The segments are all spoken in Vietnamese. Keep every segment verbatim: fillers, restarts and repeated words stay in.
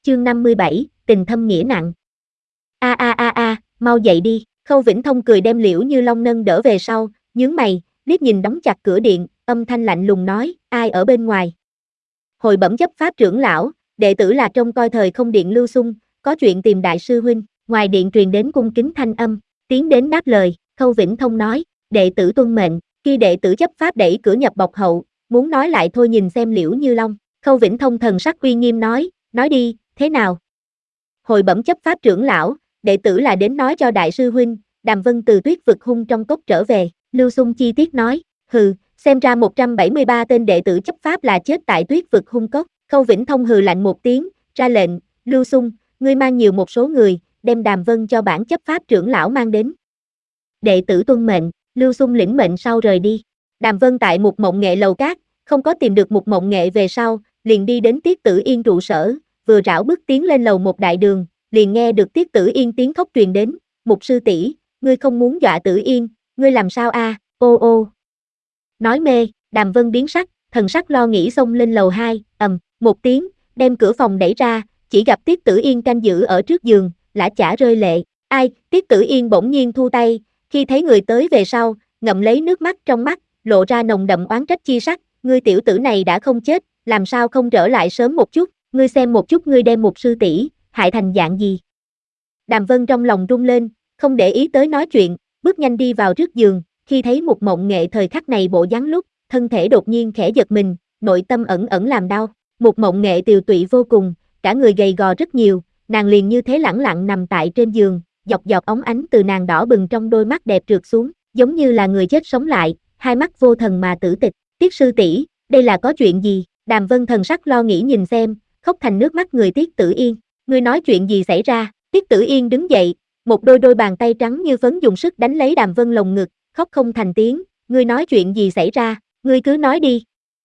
chương năm mươi bảy, tình thâm nghĩa nặng. A a a a, mau dậy đi, Khâu Vĩnh Thông cười đem Liễu Như Long nâng đỡ về sau, nhướng mày, liếc nhìn đóng chặt cửa điện, âm thanh lạnh lùng nói, ai ở bên ngoài? Hồi bẩm chấp pháp trưởng lão, đệ tử là trông coi thời không điện Lưu Xung, có chuyện tìm đại sư huynh. Ngoài điện truyền đến cung kính thanh âm, tiến đến đáp lời, Khâu Vĩnh Thông nói, đệ tử tuân mệnh. Khi đệ tử chấp pháp đẩy cửa nhập bọc hậu, muốn nói lại thôi nhìn xem Liễu Như Long. Khâu Vĩnh Thông thần sắc uy nghiêm nói, nói đi, thế nào? Hồi bẩm chấp pháp trưởng lão, đệ tử là đến nói cho đại sư huynh, Đàm Vân từ Tuyết vực hung trong cốc trở về. Lưu Xung chi tiết nói, hừ, xem ra một trăm bảy mươi ba tên đệ tử chấp pháp là chết tại Tuyết vực hung cốc. Khâu Vĩnh Thông hừ lạnh một tiếng, ra lệnh, Lưu Xung, ngươi mang nhiều một số người, đem Đàm Vân cho bản chấp pháp trưởng lão mang đến. Đệ tử tuân mệnh, Lưu Xung lĩnh mệnh sau rời đi. Đàm Vân tại Mục Mộng Nghệ lầu cát, không có tìm được Mục Mộng Nghệ về sau, liền đi đến Tiết Tử Yên trụ sở, vừa rảo bước tiến lên lầu một đại đường, liền nghe được Tiết Tử Yên tiếng khóc truyền đến, Mục sư tỷ, ngươi không muốn dọa Tử Yên, ngươi làm sao a? À? Ô ô. Nói mê, Đàm Vân biến sắc, thần sắc lo nghĩ xông lên lầu hai, ầm, một tiếng, đem cửa phòng đẩy ra, chỉ gặp Tiết Tử Yên canh giữ ở trước giường, lã chả rơi lệ. Ai? Tiết Tử Yên bỗng nhiên thu tay, khi thấy người tới về sau, ngậm lấy nước mắt trong mắt, lộ ra nồng đậm oán trách chi sắc, ngươi tiểu tử này đã không chết, làm sao không trở lại sớm một chút, ngươi xem một chút ngươi đem một sư tỷ hại thành dạng gì. Đàm Vân trong lòng rung lên, không để ý tới nói chuyện, bước nhanh đi vào trước giường, khi thấy Mục Mộng Nghệ thời khắc này bộ dáng lúc, thân thể đột nhiên khẽ giật mình, nội tâm ẩn ẩn làm đau. Mục Mộng Nghệ tiều tụy vô cùng, cả người gầy gò rất nhiều, nàng liền như thế lẳng lặng nằm tại trên giường, dọc dọc óng ánh từ nàng đỏ bừng trong đôi mắt đẹp trượt xuống, giống như là người chết sống lại, hai mắt vô thần mà tử tịch. Tiết sư tỷ, đây là có chuyện gì? Đàm Vân thần sắc lo nghĩ nhìn xem, khóc thành nước mắt người Tiết Tử Yên, ngươi nói chuyện gì xảy ra? Tiết Tử Yên đứng dậy, một đôi đôi bàn tay trắng như phấn dùng sức đánh lấy Đàm Vân lồng ngực, khóc không thành tiếng, ngươi nói chuyện gì xảy ra, ngươi cứ nói đi.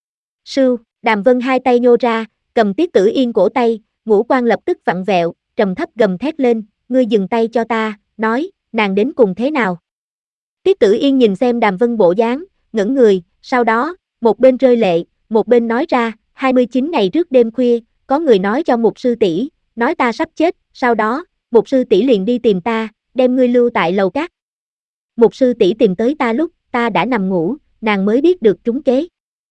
Sưu, Đàm Vân hai tay nhô ra, cầm Tiết Tử Yên cổ tay, ngũ quan lập tức vặn vẹo, trầm thấp gầm thét lên, ngươi dừng tay cho ta, nói, nàng đến cùng thế nào? Tiết Tử Yên nhìn xem Đàm Vân bộ dáng, ngẩng người, sau đó, một bên rơi lệ, một bên nói ra, hai mươi chín ngày trước đêm khuya, có người nói cho Mục sư tỷ, nói ta sắp chết, sau đó, Mục sư tỷ liền đi tìm ta, đem ngươi lưu tại lầu cát. Mục sư tỷ tìm tới ta lúc, ta đã nằm ngủ, nàng mới biết được trúng kế.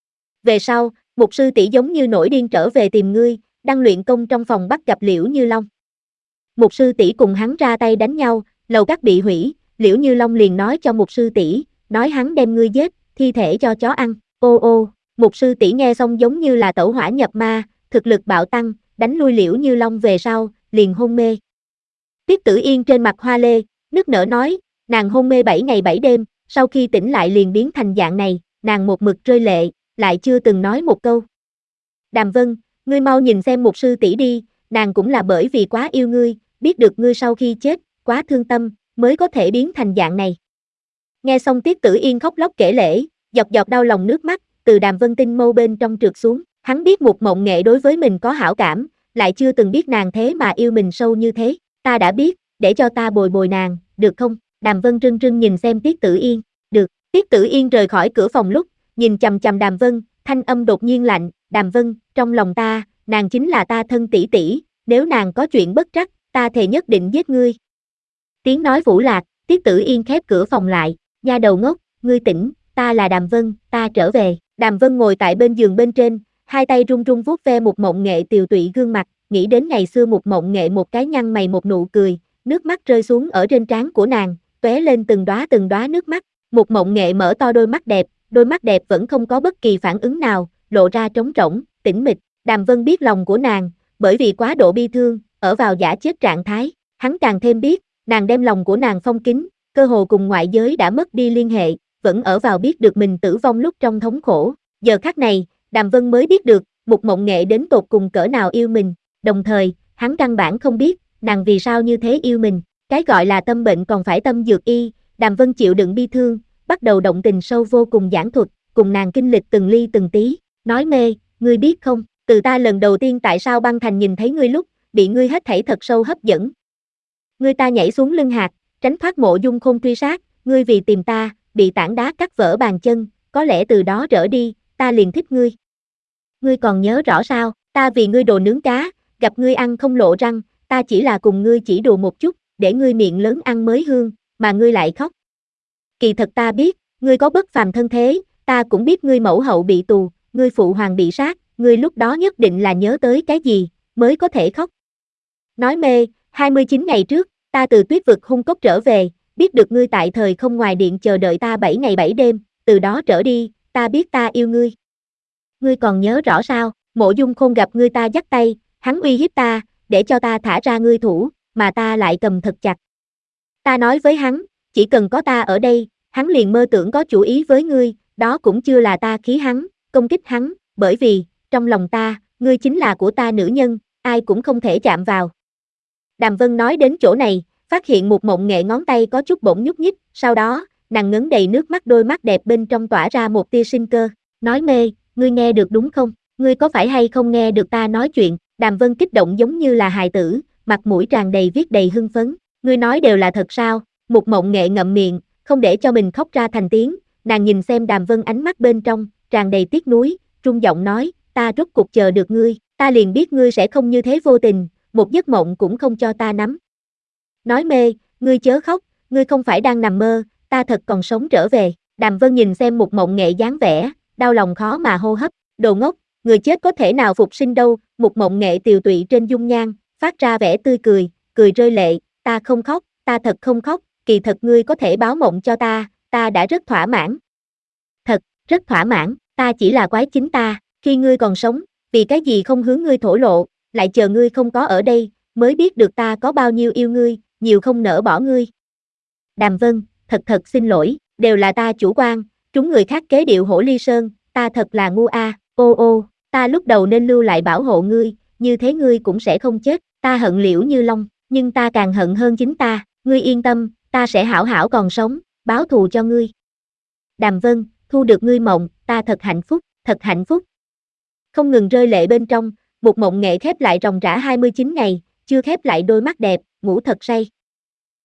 Về sau, Mục sư tỷ giống như nổi điên trở về tìm ngươi, đang luyện công trong phòng bắt gặp Liễu Như Long. Mục sư tỷ cùng hắn ra tay đánh nhau, lầu cát bị hủy, Liễu Như Long liền nói cho Mục sư tỷ, nói hắn đem ngươi giết, thi thể cho chó ăn. Ô ô, Mục sư tỷ nghe xong giống như là tẩu hỏa nhập ma, thực lực bạo tăng, đánh lui Liễu Như Long về sau, liền hôn mê. Tiết Tử Yên trên mặt hoa lê, nức nở nói, nàng hôn mê bảy ngày bảy đêm, sau khi tỉnh lại liền biến thành dạng này, nàng một mực rơi lệ, lại chưa từng nói một câu. Đàm Vân, ngươi mau nhìn xem Mục sư tỷ đi, nàng cũng là bởi vì quá yêu ngươi, biết được ngươi sau khi chết, quá thương tâm, mới có thể biến thành dạng này. Nghe xong Tiết Tử Yên khóc lóc kể lể, giọt giọt đau lòng nước mắt, từ Đàm Vân tinh mâu bên trong trượt xuống, hắn biết Mục Mộng Nghệ đối với mình có hảo cảm, lại chưa từng biết nàng thế mà yêu mình sâu như thế, ta đã biết, để cho ta bồi bồi nàng, được không? Đàm Vân trưng trưng nhìn xem Tiết Tử Yên, được. Tiết Tử Yên rời khỏi cửa phòng lúc, nhìn chằm chằm Đàm Vân, thanh âm đột nhiên lạnh, Đàm Vân, trong lòng ta, nàng chính là ta thân tỷ tỷ, nếu nàng có chuyện bất trắc, ta thề nhất định giết ngươi. Tiếng nói vũ lạc, Tiết Tử Yên khép cửa phòng lại, nha đầu ngốc, ngươi tỉnh, ta là Đàm Vân, ta trở về. Đàm Vân ngồi tại bên giường bên trên, hai tay run run vuốt ve Mục Mộng Nghệ tiều tụy gương mặt, nghĩ đến ngày xưa Mục Mộng Nghệ một cái nhăn mày một nụ cười, nước mắt rơi xuống ở trên trán của nàng, tóe lên từng đóa từng đóa nước mắt. Mục Mộng Nghệ mở to đôi mắt đẹp, đôi mắt đẹp vẫn không có bất kỳ phản ứng nào, lộ ra trống rỗng, tĩnh mịch. Đàm Vân biết lòng của nàng, bởi vì quá độ bi thương, ở vào giả chết trạng thái, hắn càng thêm biết, nàng đem lòng của nàng phong kín, cơ hồ cùng ngoại giới đã mất đi liên hệ, vẫn ở vào biết được mình tử vong lúc trong thống khổ. Giờ khắc này, Đàm Vân mới biết được, Mục Mộng Nghệ đến tột cùng cỡ nào yêu mình, đồng thời, hắn căn bản không biết, nàng vì sao như thế yêu mình, cái gọi là tâm bệnh còn phải tâm dược y, Đàm Vân chịu đựng bi thương, bắt đầu động tình sâu vô cùng giảng thuật, cùng nàng kinh lịch từng ly từng tí, nói mê, ngươi biết không, từ ta lần đầu tiên tại sao băng thành nhìn thấy ngươi lúc, bị ngươi hết thảy thật sâu hấp dẫn. Ngươi ta nhảy xuống lưng hạt, tránh thoát Mộ Dung Khôn truy sát, ngươi vì tìm ta, bị tảng đá cắt vỡ bàn chân, có lẽ từ đó trở đi, ta liền thích ngươi. Ngươi còn nhớ rõ sao, ta vì ngươi đồ nướng cá, gặp ngươi ăn không lộ răng, ta chỉ là cùng ngươi chỉ đùa một chút, để ngươi miệng lớn ăn mới hương, mà ngươi lại khóc. Kỳ thật ta biết, ngươi có bất phàm thân thế, ta cũng biết ngươi mẫu hậu bị tù, ngươi phụ hoàng bị sát, ngươi lúc đó nhất định là nhớ tới cái gì, mới có thể khóc. Nói mê, hai mươi chín ngày trước, ta từ tuyết vực hung cốc trở về, biết được ngươi tại thời không ngoài điện chờ đợi ta bảy ngày bảy đêm, từ đó trở đi, ta biết ta yêu ngươi. Ngươi còn nhớ rõ sao, Mộ Dung Khôn gặp ngươi ta dắt tay, hắn uy hiếp ta, để cho ta thả ra ngươi thủ, mà ta lại cầm thật chặt. Ta nói với hắn, chỉ cần có ta ở đây, hắn liền mơ tưởng có chủ ý với ngươi, đó cũng chưa là ta khí hắn, công kích hắn, bởi vì, trong lòng ta, ngươi chính là của ta nữ nhân, ai cũng không thể chạm vào. Đàm Vân nói đến chỗ này, phát hiện một Mộng Nghệ ngón tay có chút bỗng nhúc nhích, sau đó, nàng ngấn đầy nước mắt đôi mắt đẹp bên trong tỏa ra một tia sinh cơ, nói mê, ngươi nghe được đúng không, ngươi có phải hay không nghe được ta nói chuyện, Đàm Vân kích động giống như là hài tử, mặt mũi tràn đầy viết đầy hưng phấn, ngươi nói đều là thật sao, một Mộng Nghệ ngậm miệng, không để cho mình khóc ra thành tiếng, nàng nhìn xem Đàm Vân ánh mắt bên trong, tràn đầy tiếc nuối, trung giọng nói, ta rốt cuộc chờ được ngươi, ta liền biết ngươi sẽ không như thế vô tình, một giấc mộng cũng không cho ta nắm. Nói mê, ngươi chớ khóc, ngươi không phải đang nằm mơ, ta thật còn sống trở về, Đàm Vân nhìn xem một Mộng Nghệ dáng vẻ, đau lòng khó mà hô hấp, đồ ngốc, người chết có thể nào phục sinh đâu, một Mộng Nghệ tiều tụy trên dung nhan, phát ra vẻ tươi cười, cười rơi lệ, ta không khóc, ta thật không khóc, kỳ thật ngươi có thể báo mộng cho ta, ta đã rất thỏa mãn. Thật, rất thỏa mãn, ta chỉ là quái chính ta, khi ngươi còn sống, vì cái gì không hướng ngươi thổ lộ, lại chờ ngươi không có ở đây, mới biết được ta có bao nhiêu yêu ngươi, nhiều không nỡ bỏ ngươi. Đàm Vân, thật thật xin lỗi, đều là ta chủ quan, trúng người khác kế điệu hổ ly sơn, ta thật là ngu a, ô ô, ta lúc đầu nên lưu lại bảo hộ ngươi, như thế ngươi cũng sẽ không chết, ta hận Liễu Như Long, nhưng ta càng hận hơn chính ta, ngươi yên tâm, ta sẽ hảo hảo còn sống, báo thù cho ngươi. Đàm Vân, thu được ngươi mộng, ta thật hạnh phúc, thật hạnh phúc. Không ngừng rơi lệ bên trong, một Mộng Nghệ khép lại ròng rã hai mươi chín ngày, chưa khép lại đôi mắt đẹp, ngủ thật say.